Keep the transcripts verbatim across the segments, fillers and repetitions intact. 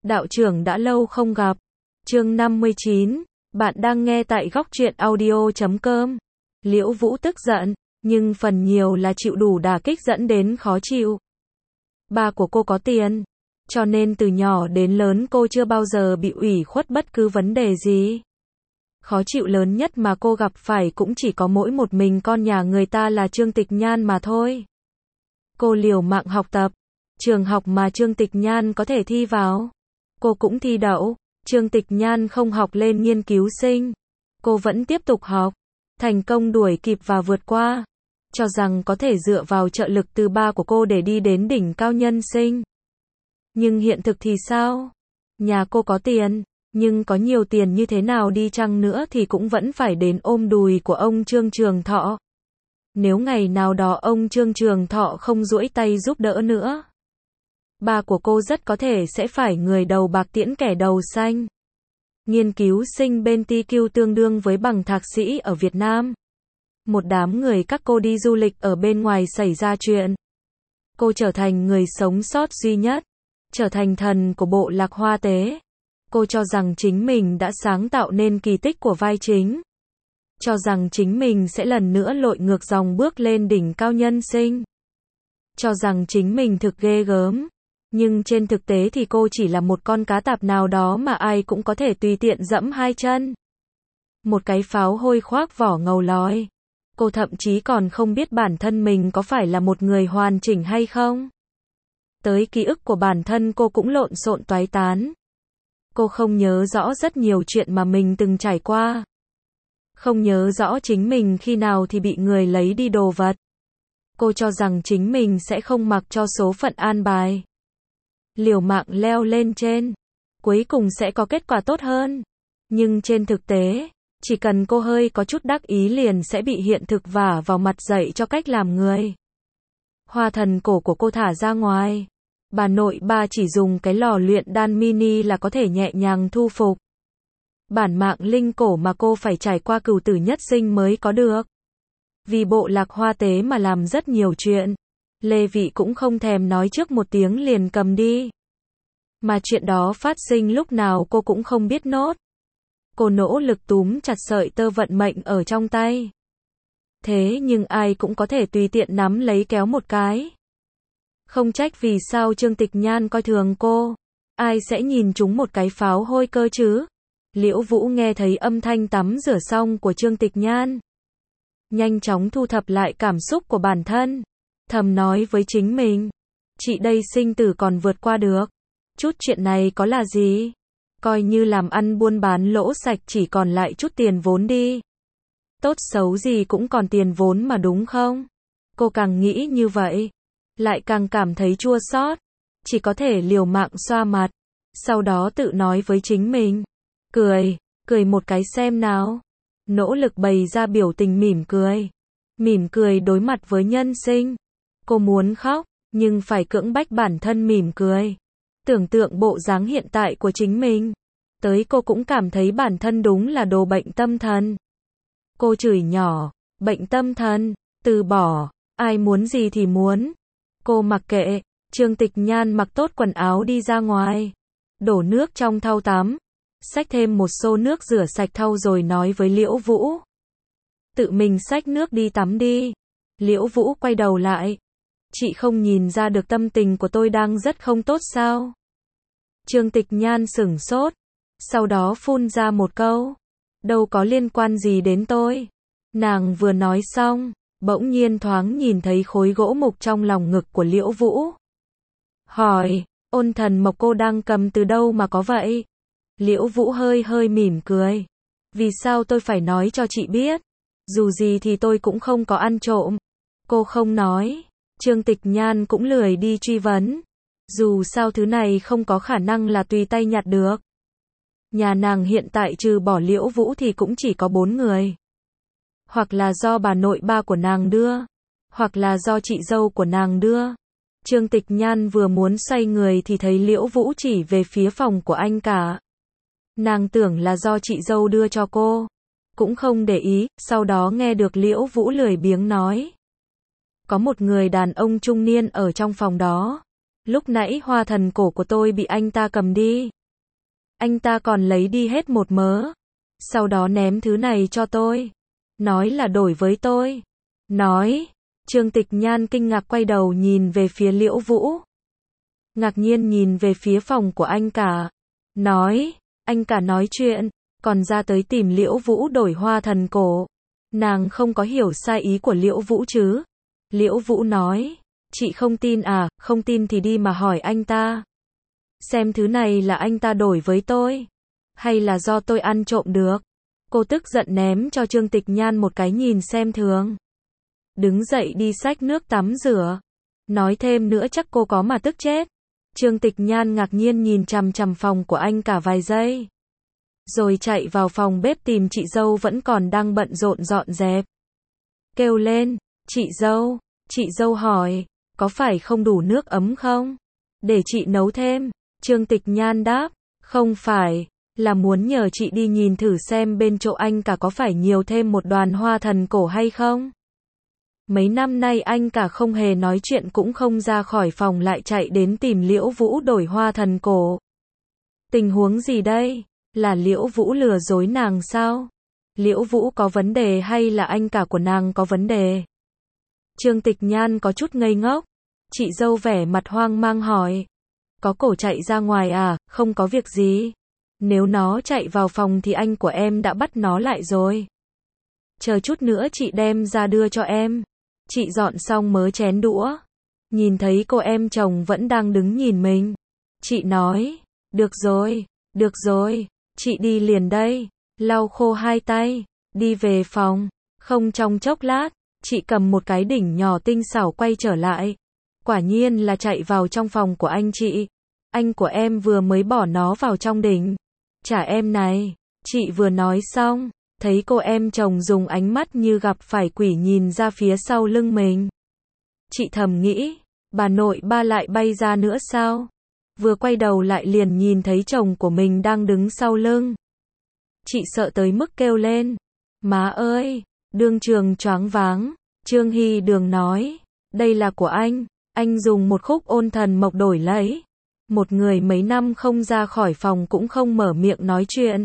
Đạo trưởng đã lâu không gặp. Chương năm mươi chín, bạn đang nghe tại góc truyện audio chấm com. Liễu Vũ tức giận, nhưng phần nhiều là chịu đủ đả kích dẫn đến khó chịu. Ba của cô có tiền, cho nên từ nhỏ đến lớn cô chưa bao giờ bị ủy khuất bất cứ vấn đề gì. Khó chịu lớn nhất mà cô gặp phải cũng chỉ có mỗi một mình con nhà người ta là Trương Tịch Nhan mà thôi. Cô liều mạng học tập, trường học mà Trương Tịch Nhan có thể thi vào, cô cũng thi đậu. Trương Tịch Nhan không học lên nghiên cứu sinh, cô vẫn tiếp tục học, thành công đuổi kịp và vượt qua, cho rằng có thể dựa vào trợ lực từ ba của cô để đi đến đỉnh cao nhân sinh. Nhưng hiện thực thì sao? Nhà cô có tiền, nhưng có nhiều tiền như thế nào đi chăng nữa thì cũng vẫn phải đến ôm đùi của ông Trương Trường Thọ. Nếu ngày nào đó ông Trương Trường Thọ không duỗi tay giúp đỡ nữa, ba của cô rất có thể sẽ phải người đầu bạc tiễn kẻ đầu xanh. Nghiên cứu sinh bên tê quy tương đương với bằng thạc sĩ ở Việt Nam. Một đám người các cô đi du lịch ở bên ngoài xảy ra chuyện. Cô trở thành người sống sót duy nhất, trở thành thần của bộ lạc hoa tế. Cô cho rằng chính mình đã sáng tạo nên kỳ tích của vai chính. Cho rằng chính mình sẽ lần nữa lội ngược dòng bước lên đỉnh cao nhân sinh. Cho rằng chính mình thực ghê gớm. Nhưng trên thực tế thì cô chỉ là một con cá tạp nào đó mà ai cũng có thể tùy tiện dẫm hai chân. Một cái pháo hôi khoác vỏ ngầu lòi. Cô thậm chí còn không biết bản thân mình có phải là một người hoàn chỉnh hay không. Tới ký ức của bản thân cô cũng lộn xộn toái tán. Cô không nhớ rõ rất nhiều chuyện mà mình từng trải qua. Không nhớ rõ chính mình khi nào thì bị người lấy đi đồ vật. Cô cho rằng chính mình sẽ không mặc cho số phận an bài. Liều mạng leo lên trên, cuối cùng sẽ có kết quả tốt hơn. Nhưng trên thực tế, chỉ cần cô hơi có chút đắc ý liền sẽ bị hiện thực vả vào mặt dạy cho cách làm người. Hoa thần cổ của cô thả ra ngoài. Bà nội ba chỉ dùng cái lò luyện đan mini là có thể nhẹ nhàng thu phục. Bản mạng linh cổ mà cô phải trải qua cửu tử nhất sinh mới có được. Vì bộ lạc hoa tế mà làm rất nhiều chuyện. Lê Vị cũng không thèm nói trước một tiếng liền cầm đi. Mà chuyện đó phát sinh lúc nào cô cũng không biết nốt. Cô nỗ lực túm chặt sợi tơ vận mệnh ở trong tay. Thế nhưng ai cũng có thể tùy tiện nắm lấy kéo một cái. Không trách vì sao Trương Tịch Nhan coi thường cô. Ai sẽ nhìn chúng một cái pháo hôi cơ chứ? Liễu Vũ nghe thấy âm thanh tắm rửa xong của Trương Tịch Nhan. Nhanh chóng thu thập lại cảm xúc của bản thân. Thầm nói với chính mình. Chị đây sinh tử còn vượt qua được. Chút chuyện này có là gì? Coi như làm ăn buôn bán lỗ sạch chỉ còn lại chút tiền vốn đi. Tốt xấu gì cũng còn tiền vốn mà đúng không? Cô càng nghĩ như vậy, lại càng cảm thấy chua xót. Chỉ có thể liều mạng xoa mặt. Sau đó tự nói với chính mình. Cười, cười một cái xem nào. Nỗ lực bày ra biểu tình mỉm cười. Mỉm cười đối mặt với nhân sinh. Cô muốn khóc, nhưng phải cưỡng bách bản thân mỉm cười. Tưởng tượng bộ dáng hiện tại của chính mình. Tới cô cũng cảm thấy bản thân đúng là đồ bệnh tâm thần. Cô chửi nhỏ, bệnh tâm thần, từ bỏ, ai muốn gì thì muốn. Cô mặc kệ, Trương Tịch Nhan mặc tốt quần áo đi ra ngoài. Đổ nước trong thau tắm. Xách thêm một xô nước rửa sạch thau rồi nói với Liễu Vũ. Tự mình xách nước đi tắm đi. Liễu Vũ quay đầu lại. Chị không nhìn ra được tâm tình của tôi đang rất không tốt sao? Trương Tịch Nhan sửng sốt. Sau đó phun ra một câu. Đâu có liên quan gì đến tôi. Nàng vừa nói xong, bỗng nhiên thoáng nhìn thấy khối gỗ mục trong lòng ngực của Liễu Vũ. Hỏi, ôn thần mộc cô đang cầm từ đâu mà có vậy? Liễu Vũ hơi hơi mỉm cười. Vì sao tôi phải nói cho chị biết? Dù gì thì tôi cũng không có ăn trộm. Cô không nói. Trương Tịch Nhan cũng lười đi truy vấn. Dù sao thứ này không có khả năng là tùy tay nhặt được. Nhà nàng hiện tại trừ bỏ Liễu Vũ thì cũng chỉ có bốn người. Hoặc là do bà nội ba của nàng đưa. Hoặc là do chị dâu của nàng đưa. Trương Tịch Nhan vừa muốn xoay người thì thấy Liễu Vũ chỉ về phía phòng của anh cả. Nàng tưởng là do chị dâu đưa cho cô. Cũng không để ý, sau đó nghe được Liễu Vũ lười biếng nói. Có một người đàn ông trung niên ở trong phòng đó. Lúc nãy hoa thần cổ của tôi bị anh ta cầm đi. Anh ta còn lấy đi hết một mớ. Sau đó ném thứ này cho tôi. Nói là đổi với tôi. Nói. Trương Tịch Nhan kinh ngạc quay đầu nhìn về phía Liễu Vũ. Ngạc nhiên nhìn về phía phòng của anh cả. Nói. Anh cả nói chuyện. Còn ra tới tìm Liễu Vũ đổi hoa thần cổ. Nàng không có hiểu sai ý của Liễu Vũ chứ. Liễu Vũ nói. Chị không tin à, không tin thì đi mà hỏi anh ta. Xem thứ này là anh ta đổi với tôi. Hay là do tôi ăn trộm được. Cô tức giận ném cho Trương Tịch Nhan một cái nhìn xem thường. Đứng dậy đi xách nước tắm rửa. Nói thêm nữa chắc cô có mà tức chết. Trương Tịch Nhan ngạc nhiên nhìn chằm chằm phòng của anh cả vài giây. Rồi chạy vào phòng bếp tìm chị dâu vẫn còn đang bận rộn dọn dẹp. Kêu lên, chị dâu. Chị dâu hỏi, có phải không đủ nước ấm không? Để chị nấu thêm. Trương Tịch Nhan đáp, không phải, là muốn nhờ chị đi nhìn thử xem bên chỗ anh cả có phải nhiều thêm một đoàn hoa thần cổ hay không? Mấy năm nay anh cả không hề nói chuyện cũng không ra khỏi phòng lại chạy đến tìm Liễu Vũ đổi hoa thần cổ. Tình huống gì đây? Là Liễu Vũ lừa dối nàng sao? Liễu Vũ có vấn đề hay là anh cả của nàng có vấn đề? Trương Tịch Nhan có chút ngây ngốc. Chị dâu vẻ mặt hoang mang hỏi. Có cổ chạy ra ngoài à, không có việc gì. Nếu nó chạy vào phòng thì anh của em đã bắt nó lại rồi. Chờ chút nữa chị đem ra đưa cho em. Chị dọn xong mớ chén đũa. Nhìn thấy cô em chồng vẫn đang đứng nhìn mình. Chị nói, được rồi, được rồi, chị đi liền đây. Lau khô hai tay, đi về phòng. Không trong chốc lát, chị cầm một cái đỉnh nhỏ tinh xảo quay trở lại. Quả nhiên là chạy vào trong phòng của anh chị. Anh của em vừa mới bỏ nó vào trong đỉnh. Trả em này. Chị vừa nói xong, thấy cô em chồng dùng ánh mắt như gặp phải quỷ nhìn ra phía sau lưng mình. Chị thầm nghĩ, bà nội ba lại bay ra nữa sao? Vừa quay đầu lại liền nhìn thấy chồng của mình đang đứng sau lưng. Chị sợ tới mức kêu lên. Má ơi! Đương trường choáng váng. Trương Hy Đường nói, đây là của anh. Anh dùng một khúc ôn thần mộc đổi lấy. Một người mấy năm không ra khỏi phòng cũng không mở miệng nói chuyện.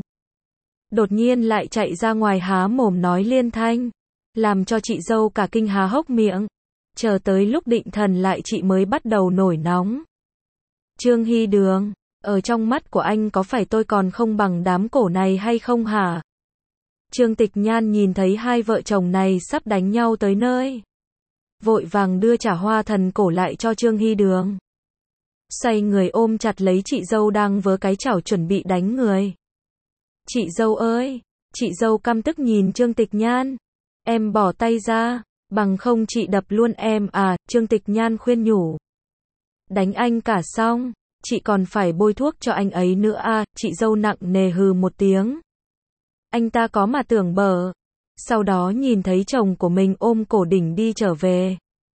Đột nhiên lại chạy ra ngoài há mồm nói liên thanh. Làm cho chị dâu cả kinh há hốc miệng. Chờ tới lúc định thần lại chị mới bắt đầu nổi nóng. Trương Hy Đường, ở trong mắt của anh có phải tôi còn không bằng đám cổ này hay không hả? Trương Tịch Nhan nhìn thấy hai vợ chồng này sắp đánh nhau tới nơi. Vội vàng đưa trả hoa thần cổ lại cho Trương Hy Đường. Xoay người ôm chặt lấy chị dâu đang vớ cái chảo chuẩn bị đánh người. Chị dâu ơi! Chị dâu căm tức nhìn Trương Tịch Nhan. Em bỏ tay ra, bằng không chị đập luôn em à, Trương Tịch Nhan khuyên nhủ. Đánh anh cả xong, chị còn phải bôi thuốc cho anh ấy nữa à, chị dâu nặng nề hừ một tiếng. Anh ta có mà tưởng bở. Sau đó nhìn thấy chồng của mình ôm cổ đỉnh đi trở về.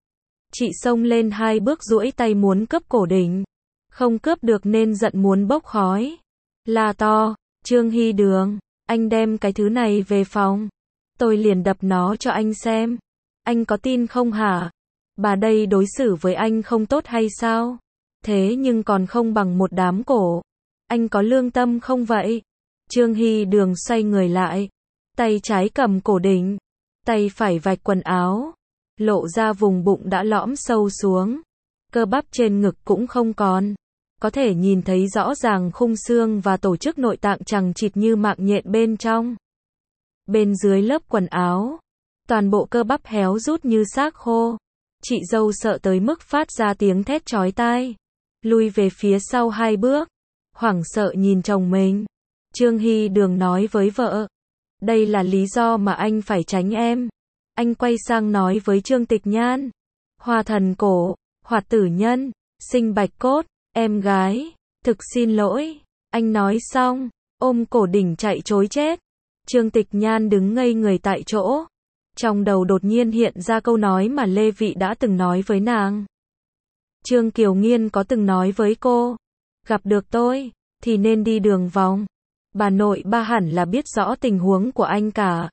Chị xông lên hai bước duỗi tay muốn cướp cổ đỉnh. Không cướp được nên giận muốn bốc khói. La to, Trương Hy Đường, anh đem cái thứ này về phòng. Tôi liền đập nó cho anh xem. Anh có tin không hả? Bà đây đối xử với anh không tốt hay sao? Thế nhưng còn không bằng một đám cổ. Anh có lương tâm không vậy? Trương Hy Đường xoay người lại. Tay trái cầm cổ đỉnh. Tay phải vạch quần áo. Lộ ra vùng bụng đã lõm sâu xuống. Cơ bắp trên ngực cũng không còn. Có thể nhìn thấy rõ ràng khung xương và tổ chức nội tạng chằng chịt như mạng nhện bên trong. Bên dưới lớp quần áo, toàn bộ cơ bắp héo rút như xác khô. Chị dâu sợ tới mức phát ra tiếng thét chói tai. Lui về phía sau hai bước. Hoảng sợ nhìn chồng mình. Trương Hy Đường nói với vợ. Đây là lý do mà anh phải tránh em. Anh quay sang nói với Trương Tịch Nhan. Hoa thần cổ, Hoạt tử nhân, sinh bạch cốt, em gái, thực xin lỗi. Anh nói xong, ôm cổ đỉnh chạy trối chết. Trương Tịch Nhan đứng ngây người tại chỗ. Trong đầu đột nhiên hiện ra câu nói mà Lê Vị đã từng nói với nàng. Trương Kiều Nghiên có từng nói với cô. Gặp được tôi, thì nên đi đường vòng. Bà nội ba hẳn là biết rõ tình huống của anh cả.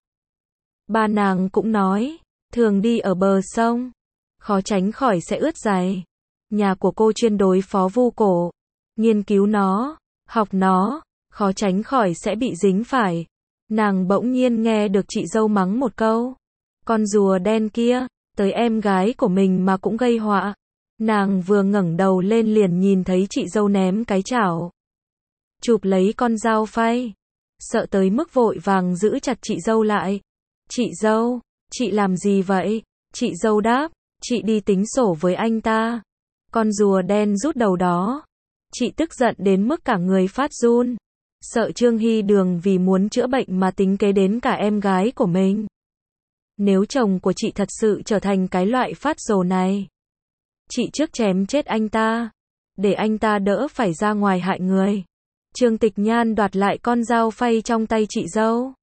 Ba nàng cũng nói, thường đi ở bờ sông, khó tránh khỏi sẽ ướt giày. Nhà của cô chuyên đối phó vu cổ, nghiên cứu nó, học nó, khó tránh khỏi sẽ bị dính phải. Nàng bỗng nhiên nghe được chị dâu mắng một câu. Con rùa đen kia, tới em gái của mình mà cũng gây họa. Nàng vừa ngẩng đầu lên liền nhìn thấy chị dâu ném cái chảo. Chụp lấy con dao phay. Sợ tới mức vội vàng giữ chặt chị dâu lại. Chị dâu, chị làm gì vậy? Chị dâu đáp, chị đi tính sổ với anh ta. Con rùa đen rút đầu đó. Chị tức giận đến mức cả người phát run. Sợ Trương Hy Đường vì muốn chữa bệnh mà tính kế đến cả em gái của mình. Nếu chồng của chị thật sự trở thành cái loại phát rồ này, chị trước chém chết anh ta, để anh ta đỡ phải ra ngoài hại người. Trương Tịch Nhan đoạt lại con dao phay trong tay chị dâu.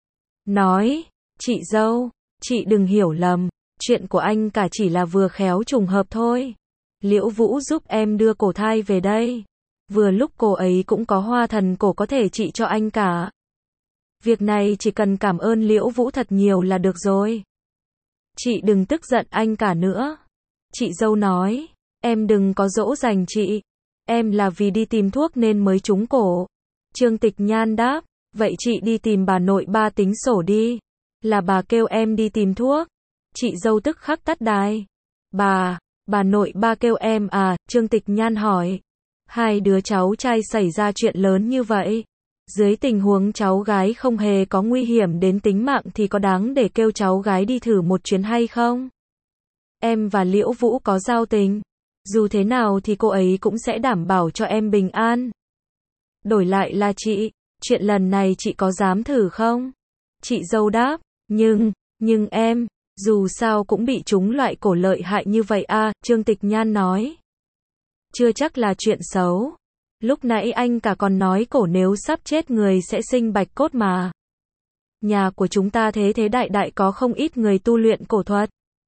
Nói, chị dâu, chị đừng hiểu lầm, chuyện của anh cả chỉ là vừa khéo trùng hợp thôi. Liễu Vũ giúp em đưa cổ thai về đây. Vừa lúc cô ấy cũng có hoa thần cổ có thể trị cho anh cả. Việc này chỉ cần cảm ơn Liễu Vũ thật nhiều là được rồi. Chị đừng tức giận anh cả nữa. Chị dâu nói, em đừng có dỗ dành chị. Em là vì đi tìm thuốc nên mới trúng cổ. Trương Tịch Nhan đáp, vậy chị đi tìm bà nội ba tính sổ đi. Là bà kêu em đi tìm thuốc. Chị dâu tức khắc tắt đài. Bà, bà nội ba kêu em à? Trương Tịch Nhan hỏi. Hai đứa cháu trai xảy ra chuyện lớn như vậy. Dưới tình huống cháu gái không hề có nguy hiểm đến tính mạng thì có đáng để kêu cháu gái đi thử một chuyến hay không? Em và Liễu Vũ có giao tình. Dù thế nào thì cô ấy cũng sẽ đảm bảo cho em bình an. Đổi lại là chị, chuyện lần này chị có dám thử không? Chị dâu đáp, nhưng, nhưng em, dù sao cũng bị trúng loại cổ lợi hại như vậy à, Trương Tịch Nhan nói. Chưa chắc là chuyện xấu. Lúc nãy anh cả còn nói cổ nếu sắp chết người sẽ sinh bạch cốt mà. Nhà của chúng ta thế thế đại đại có không ít người tu luyện cổ thuật.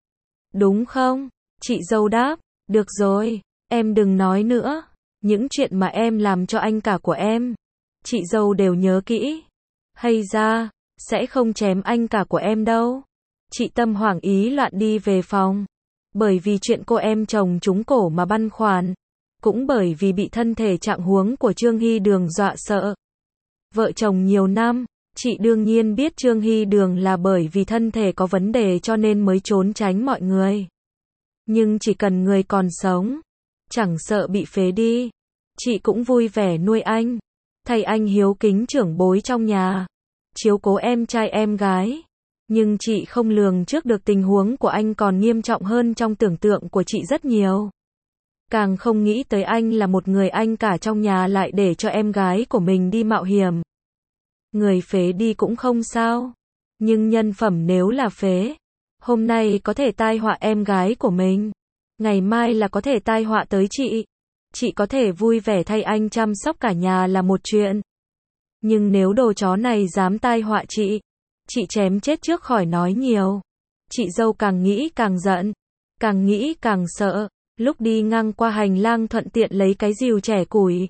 Đúng không? Chị dâu đáp, được rồi, em đừng nói nữa. Những chuyện mà em làm cho anh cả của em, chị dâu đều nhớ kỹ. Hay ra, sẽ không chém anh cả của em đâu. Chị tâm hoảng ý loạn đi về phòng. Bởi vì chuyện cô em chồng trúng cổ mà băn khoăn. Cũng bởi vì bị thân thể trạng huống của Trương Hy Đường dọa sợ. Vợ chồng nhiều năm, chị đương nhiên biết Trương Hy Đường là bởi vì thân thể có vấn đề cho nên mới trốn tránh mọi người. Nhưng chỉ cần người còn sống, chẳng sợ bị phế đi, chị cũng vui vẻ nuôi anh. Thầy anh hiếu kính trưởng bối trong nhà, chiếu cố em trai em gái. Nhưng chị không lường trước được tình huống của anh còn nghiêm trọng hơn trong tưởng tượng của chị rất nhiều. Càng không nghĩ tới anh là một người anh cả trong nhà lại để cho em gái của mình đi mạo hiểm. Người phế đi cũng không sao. Nhưng nhân phẩm nếu là phế, hôm nay có thể tai họa em gái của mình. Ngày mai là có thể tai họa tới chị. Chị có thể vui vẻ thay anh chăm sóc cả nhà là một chuyện. Nhưng nếu đồ chó này dám tai họa chị, chị chém chết trước khỏi nói nhiều. Chị dâu càng nghĩ càng giận, càng nghĩ càng sợ. Lúc đi ngang qua hành lang thuận tiện lấy cái rìu chẻ củi.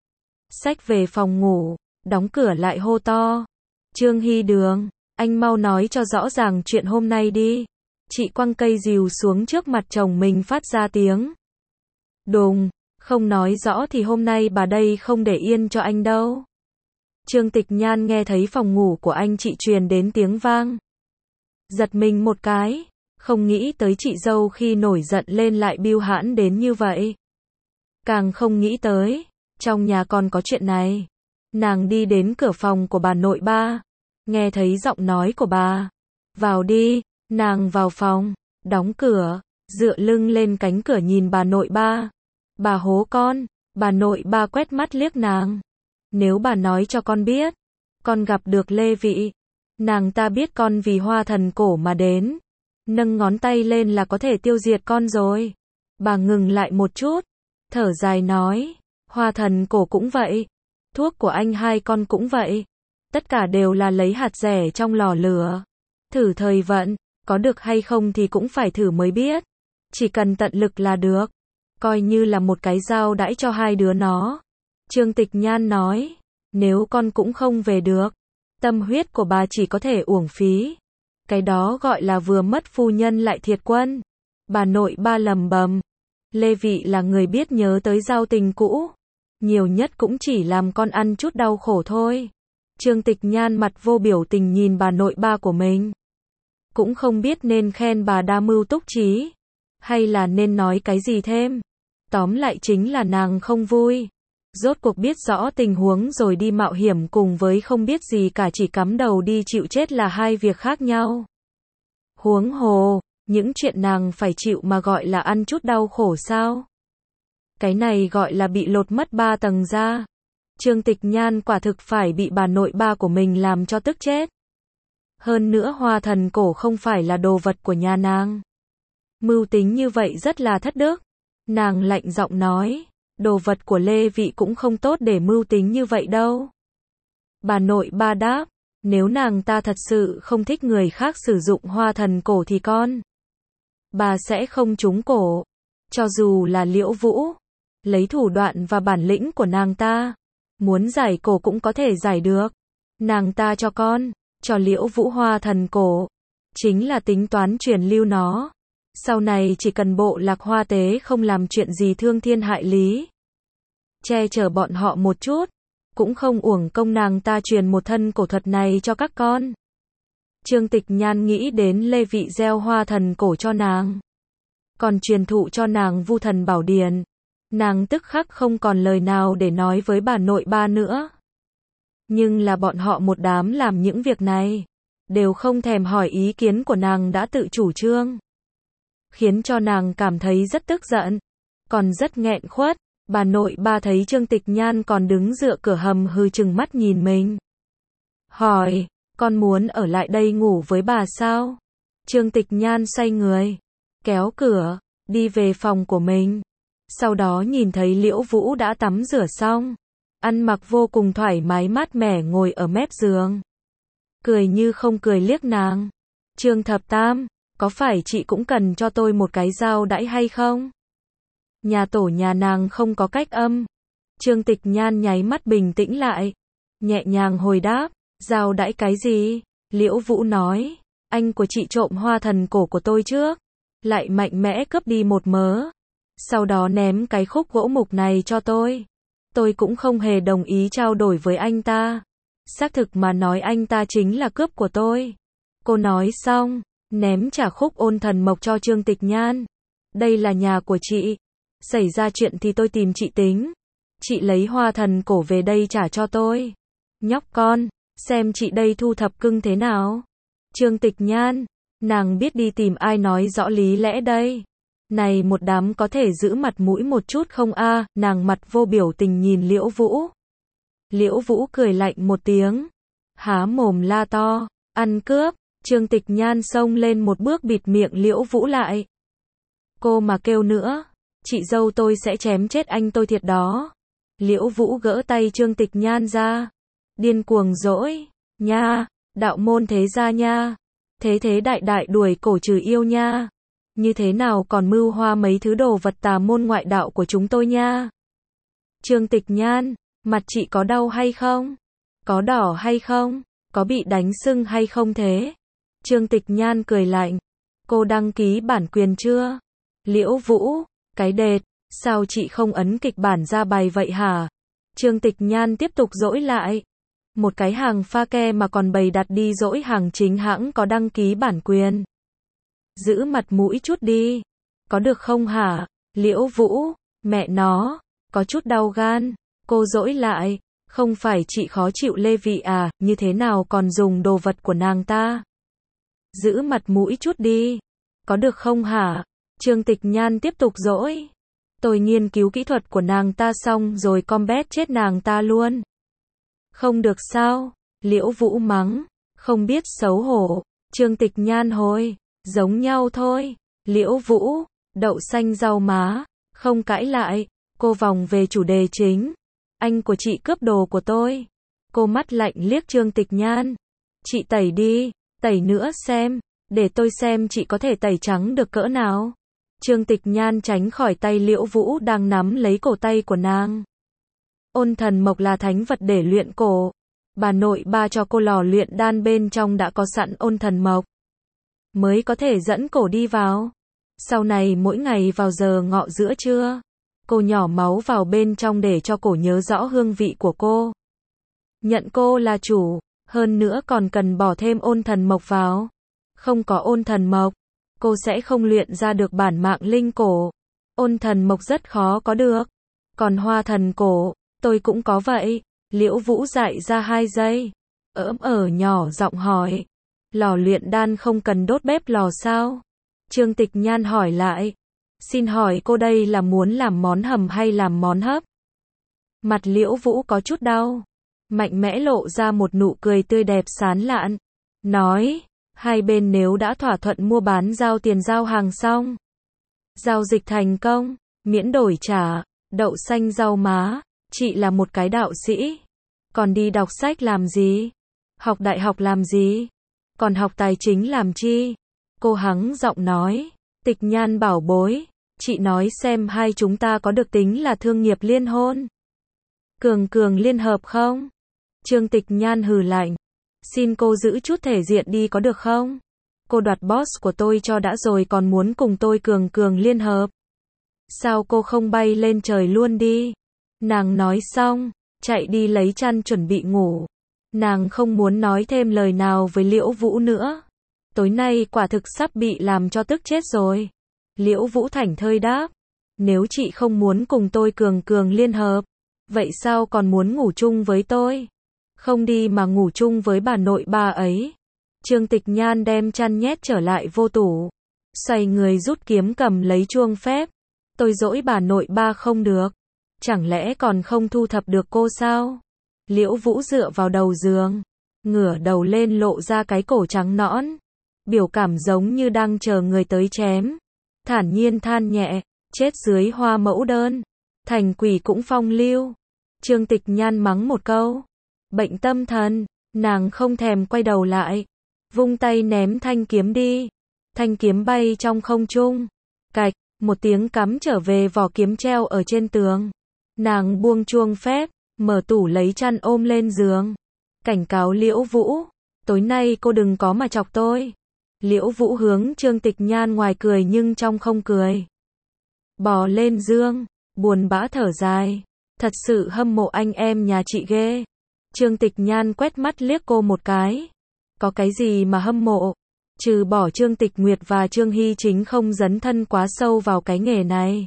Xách về phòng ngủ, đóng cửa lại hô to. Trương Hy Đường, anh mau nói cho rõ ràng chuyện hôm nay đi. Chị quăng cây rìu xuống trước mặt chồng mình phát ra tiếng. Đùng, không nói rõ thì hôm nay bà đây không để yên cho anh đâu. Trương Tịch Nhan nghe thấy phòng ngủ của anh chị truyền đến tiếng vang. Giật mình một cái. Không nghĩ tới chị dâu khi nổi giận lên lại bưu hãn đến như vậy. Càng không nghĩ tới, trong nhà còn có chuyện này. Nàng đi đến cửa phòng của bà nội ba, nghe thấy giọng nói của bà. Vào đi, nàng vào phòng, đóng cửa, dựa lưng lên cánh cửa nhìn bà nội ba. Bà hố con, bà nội ba quét mắt liếc nàng. Nếu bà nói cho con biết, con gặp được Lê Vị, nàng ta biết con vì hoa thần cổ mà đến. Nâng ngón tay lên là có thể tiêu diệt con rồi. Bà ngừng lại một chút, thở dài nói, hoa thần cổ cũng vậy, thuốc của anh hai con cũng vậy. Tất cả đều là lấy hạt rẻ trong lò lửa. Thử thời vận, có được hay không thì cũng phải thử mới biết. Chỉ cần tận lực là được. Coi như là một cái dao đãi cho hai đứa nó. Trương Tịch Nhan nói, nếu con cũng không về được, tâm huyết của bà chỉ có thể uổng phí. Cái đó gọi là vừa mất phu nhân lại thiệt quân. Bà nội ba lầm bầm. Lê Vị là người biết nhớ tới giao tình cũ. nhiều nhất cũng chỉ làm con ăn chút đau khổ thôi. Trương Tịch Nhan mặt vô biểu tình nhìn bà nội ba của mình. Cũng không biết nên khen bà đa mưu túc trí, hay là nên nói cái gì thêm. Tóm lại chính là nàng không vui. Rốt cuộc biết rõ tình huống rồi đi mạo hiểm cùng với không biết gì cả chỉ cắm đầu đi chịu chết là hai việc khác nhau. Huống hồ, những chuyện nàng phải chịu mà gọi là ăn chút đau khổ sao? Cái này gọi là bị lột mất ba tầng da. Trương Tịch Nhan quả thực phải bị bà nội ba của mình làm cho tức chết. Hơn nữa hoa thần cổ không phải là đồ vật của nhà nàng. Mưu tính như vậy rất là thất đức. Nàng lạnh giọng nói, đồ vật của Lê Vị cũng không tốt để mưu tính như vậy đâu. Bà nội ba đáp, nếu nàng ta thật sự không thích người khác sử dụng hoa thần cổ thì con. Bà sẽ không trúng cổ. Cho dù là Liễu Vũ, lấy thủ đoạn và bản lĩnh của nàng ta, muốn giải cổ cũng có thể giải được. Nàng ta cho con, cho Liễu Vũ hoa thần cổ, chính là tính toán truyền lưu nó. Sau này chỉ cần bộ lạc hoa tế không làm chuyện gì thương thiên hại lý, che chở bọn họ một chút, cũng không uổng công nàng ta truyền một thân cổ thuật này cho các con. Trương Tịch Nhan nghĩ đến Lê Vị gieo hoa thần cổ cho nàng, còn truyền thụ cho nàng Vu Thần Bảo Điển. Nàng tức khắc không còn lời nào để nói với bà nội ba nữa. Nhưng là bọn họ một đám làm những việc này, đều không thèm hỏi ý kiến của nàng đã tự chủ trương, khiến cho nàng cảm thấy rất tức giận, còn rất nghẹn khuất. Bà nội ba thấy Trương Tịch Nhan còn đứng dựa cửa hầm hừ chừng mắt nhìn mình. Hỏi, con muốn ở lại đây ngủ với bà sao? Trương Tịch Nhan xoay người, kéo cửa, đi về phòng của mình. Sau đó nhìn thấy Liễu Vũ đã tắm rửa xong, ăn mặc vô cùng thoải mái mát mẻ ngồi ở mép giường. Cười như không cười liếc nàng. Trương Thập Tam, có phải chị cũng cần cho tôi một cái giao đãi hay không? Nhà tổ nhà nàng không có cách âm. Trương Tịch Nhan nháy mắt bình tĩnh lại, nhẹ nhàng hồi đáp, giao đãi cái gì? Liễu Vũ nói, anh của chị trộm hoa thần cổ của tôi trước, lại mạnh mẽ cướp đi một mớ, sau đó ném cái khúc gỗ mục này cho tôi. Tôi cũng không hề đồng ý trao đổi với anh ta. Xác thực mà nói anh ta chính là cướp của tôi. Cô nói xong, ném trả khúc ôn thần mộc cho Trương Tịch Nhan. Đây là nhà của chị. Xảy ra chuyện thì tôi tìm chị tính. Chị lấy hoa thần cổ về đây trả cho tôi. Nhóc con, xem chị đây thu thập cưng thế nào. Trương Tịch Nhan, nàng biết đi tìm ai nói rõ lý lẽ đây. Này một đám có thể giữ mặt mũi một chút không a? À? Nàng mặt vô biểu tình nhìn Liễu Vũ. Liễu Vũ cười lạnh một tiếng, há mồm la to, ăn cướp. Trương Tịch Nhan xông lên một bước bịt miệng Liễu Vũ lại. Cô mà kêu nữa, chị dâu tôi sẽ chém chết anh tôi thiệt đó. Liễu Vũ gỡ tay Trương Tịch Nhan ra, điên cuồng dỗi, nha, đạo môn thế gia nha, thế thế đại đại đuổi cổ trừ yêu nha. Như thế nào còn mưu hoa mấy thứ đồ vật tà môn ngoại đạo của chúng tôi nha. Trương Tịch Nhan, mặt chị có đau hay không? Có đỏ hay không? Có bị đánh sưng hay không thế? Trương Tịch Nhan cười lạnh. Cô đăng ký bản quyền chưa? Liễu Vũ, cái đệt, sao chị không ấn kịch bản ra bài vậy hả? Trương Tịch Nhan tiếp tục dỗi lại. Một cái hàng pha ke mà còn bày đặt đi dỗi hàng chính hãng có đăng ký bản quyền. Giữ mặt mũi chút đi. Có được không hả? Liễu Vũ, mẹ nó, có chút đau gan. Cô dỗi lại. Không phải chị khó chịu Lê Vị à, như thế nào còn dùng đồ vật của nàng ta? Giữ mặt mũi chút đi. Có được không hả? Trương Tịch Nhan tiếp tục dỗi. Tôi nghiên cứu kỹ thuật của nàng ta xong rồi combat chết nàng ta luôn. Không được sao? Liễu Vũ mắng. Không biết xấu hổ. Trương Tịch Nhan hồi. Giống nhau thôi. Liễu Vũ, đậu xanh rau má. Không cãi lại. Cô vòng về chủ đề chính. Anh của chị cướp đồ của tôi. Cô mắt lạnh liếc Trương Tịch Nhan. Chị tẩy đi, tẩy nữa xem. Để tôi xem chị có thể tẩy trắng được cỡ nào. Trương Tịch Nhan tránh khỏi tay Liễu Vũ đang nắm lấy cổ tay của nàng. Ôn thần mộc là thánh vật để luyện cổ. Bà nội ba cho cô lò luyện đan bên trong đã có sẵn ôn thần mộc, mới có thể dẫn cổ đi vào. Sau này mỗi ngày vào giờ ngọ giữa trưa, Cô nhỏ máu vào bên trong để cho cổ nhớ rõ hương vị của cô. Nhận cô là chủ, hơn nữa còn cần bỏ thêm ôn thần mộc vào. Không có ôn thần mộc, cô sẽ không luyện ra được bản mạng linh cổ. Ôn thần mộc rất khó có được. Còn hoa thần cổ, tôi cũng có vậy. Liễu Vũ dại ra hai giây. Ỡm ở nhỏ giọng hỏi. Lò luyện đan không cần đốt bếp lò sao? Trương Tịch Nhan hỏi lại. Xin hỏi cô đây là muốn làm món hầm hay làm món hấp? Mặt Liễu Vũ có chút đau. Mạnh mẽ lộ ra một nụ cười tươi đẹp sán lạn. Nói, hai bên nếu đã thỏa thuận mua bán giao tiền giao hàng xong. Giao dịch thành công, miễn đổi trả, đậu xanh rau má, chị là một cái đạo sĩ. Còn đi đọc sách làm gì? Học đại học làm gì? Còn học tài chính làm chi? Cô hắng giọng nói, Tịch Nhan bảo bối, chị nói xem hai chúng ta có được tính là thương nghiệp liên hôn. Cường cường liên hợp không? Trương Tịch Nhan hừ lạnh. Xin cô giữ chút thể diện đi có được không? Cô đoạt boss của tôi cho đã rồi còn muốn cùng tôi cường cường liên hợp. Sao cô không bay lên trời luôn đi? Nàng nói xong, chạy đi lấy chăn chuẩn bị ngủ. Nàng không muốn nói thêm lời nào với Liễu Vũ nữa. Tối nay quả thực sắp bị làm cho tức chết rồi. Liễu Vũ thảnh thơi đáp. Nếu chị không muốn cùng tôi cường cường liên hợp, vậy sao còn muốn ngủ chung với tôi? Không đi mà ngủ chung với bà nội bà ấy. Trương Tịch Nhan đem chăn nhét trở lại vô tủ. Xoay người rút kiếm cầm lấy chuông phép. Tôi dỗi bà nội ba không được. Chẳng lẽ còn không thu thập được cô sao? Liễu Vũ dựa vào đầu giường. Ngửa đầu lên lộ ra cái cổ trắng nõn. Biểu cảm giống như đang chờ người tới chém. Thản nhiên than nhẹ. Chết dưới hoa mẫu đơn. Thành quỷ cũng phong lưu. Trương Tịch Nhan mắng một câu. Bệnh tâm thần. Nàng không thèm quay đầu lại. Vung tay ném thanh kiếm đi. Thanh kiếm bay trong không trung. Cạch, một tiếng cắm trở về vỏ kiếm treo ở trên tường. Nàng buông chuông phép, mở tủ lấy chăn ôm lên giường. Cảnh cáo Liễu Vũ, tối nay cô đừng có mà chọc tôi. Liễu Vũ hướng Trương Tịch Nhan ngoài cười nhưng trong không cười. Bò lên giường, buồn bã thở dài. Thật sự hâm mộ anh em nhà chị ghê. Trương Tịch Nhan quét mắt liếc cô một cái. Có cái gì mà hâm mộ? Trừ bỏ Trương Tịch Nguyệt và Trương Hy Chính không dấn thân quá sâu vào cái nghề này.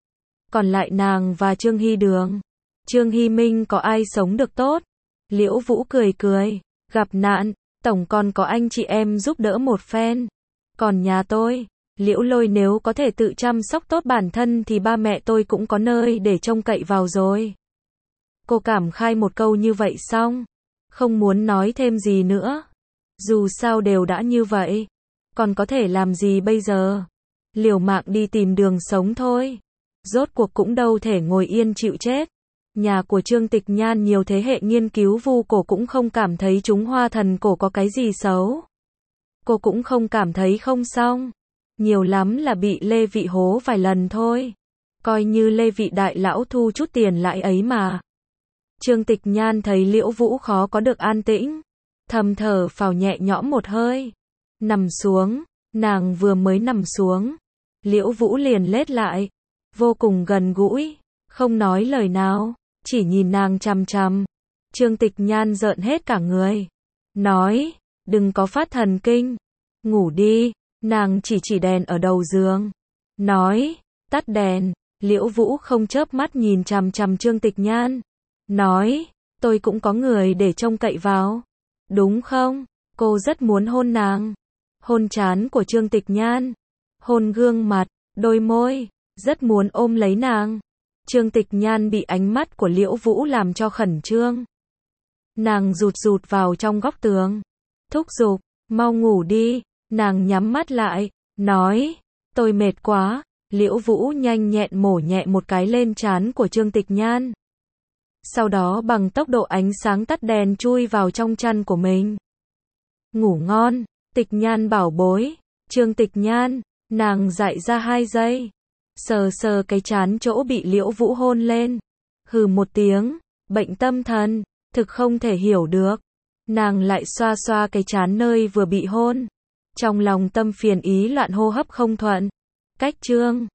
Còn lại nàng và Trương Hy Đường, Trương Hy Minh có ai sống được tốt? Liễu Vũ cười cười, gặp nạn, tổng còn có anh chị em giúp đỡ một phen. Còn nhà tôi, Liễu Lôi nếu có thể tự chăm sóc tốt bản thân thì ba mẹ tôi cũng có nơi để trông cậy vào rồi. Cô cảm khai một câu như vậy xong, không muốn nói thêm gì nữa. Dù sao đều đã như vậy, còn có thể làm gì bây giờ? Liều mạng đi tìm đường sống thôi. Rốt cuộc cũng đâu thể ngồi yên chịu chết. Nhà của Trương Tịch Nhan nhiều thế hệ nghiên cứu vu cổ cũng không cảm thấy chúng hoa thần cổ có cái gì xấu. Cô cũng không cảm thấy không xong. Nhiều lắm là bị Lê Vị hố vài lần thôi. Coi như Lê Vị đại lão thu chút tiền lại ấy mà. Trương Tịch Nhan thấy Liễu Vũ khó có được an tĩnh. Thầm thở phào nhẹ nhõm một hơi. Nằm xuống, nàng vừa mới nằm xuống. Liễu Vũ liền lết lại. Vô cùng gần gũi, không nói lời nào, chỉ nhìn nàng chằm chằm. Trương Tịch Nhan rợn hết cả người. Nói, đừng có phát thần kinh. Ngủ đi, nàng chỉ chỉ đèn ở đầu giường. Nói, tắt đèn. Liễu Vũ không chớp mắt nhìn chằm chằm Trương Tịch Nhan. Nói, tôi cũng có người để trông cậy vào. Đúng không? Cô rất muốn hôn nàng. Hôn trán của Trương Tịch Nhan. Hôn gương mặt, đôi môi. Rất muốn ôm lấy nàng. Trương Tịch Nhan bị ánh mắt của Liễu Vũ làm cho khẩn trương. Nàng rụt rụt vào trong góc tường. Thúc giục, mau ngủ đi. Nàng nhắm mắt lại, nói, tôi mệt quá. Liễu Vũ nhanh nhẹn mổ nhẹ một cái lên trán của Trương Tịch Nhan. Sau đó bằng tốc độ ánh sáng tắt đèn chui vào trong chăn của mình. Ngủ ngon, Tịch Nhan bảo bối. Trương Tịch Nhan, nàng dại ra hai giây. Sờ sờ cái trán chỗ bị Liễu Vũ hôn lên. Hừ một tiếng, bệnh tâm thần, thực không thể hiểu được. Nàng lại xoa xoa cái trán nơi vừa bị hôn. Trong lòng tâm phiền ý loạn hô hấp không thuận. Cách Trương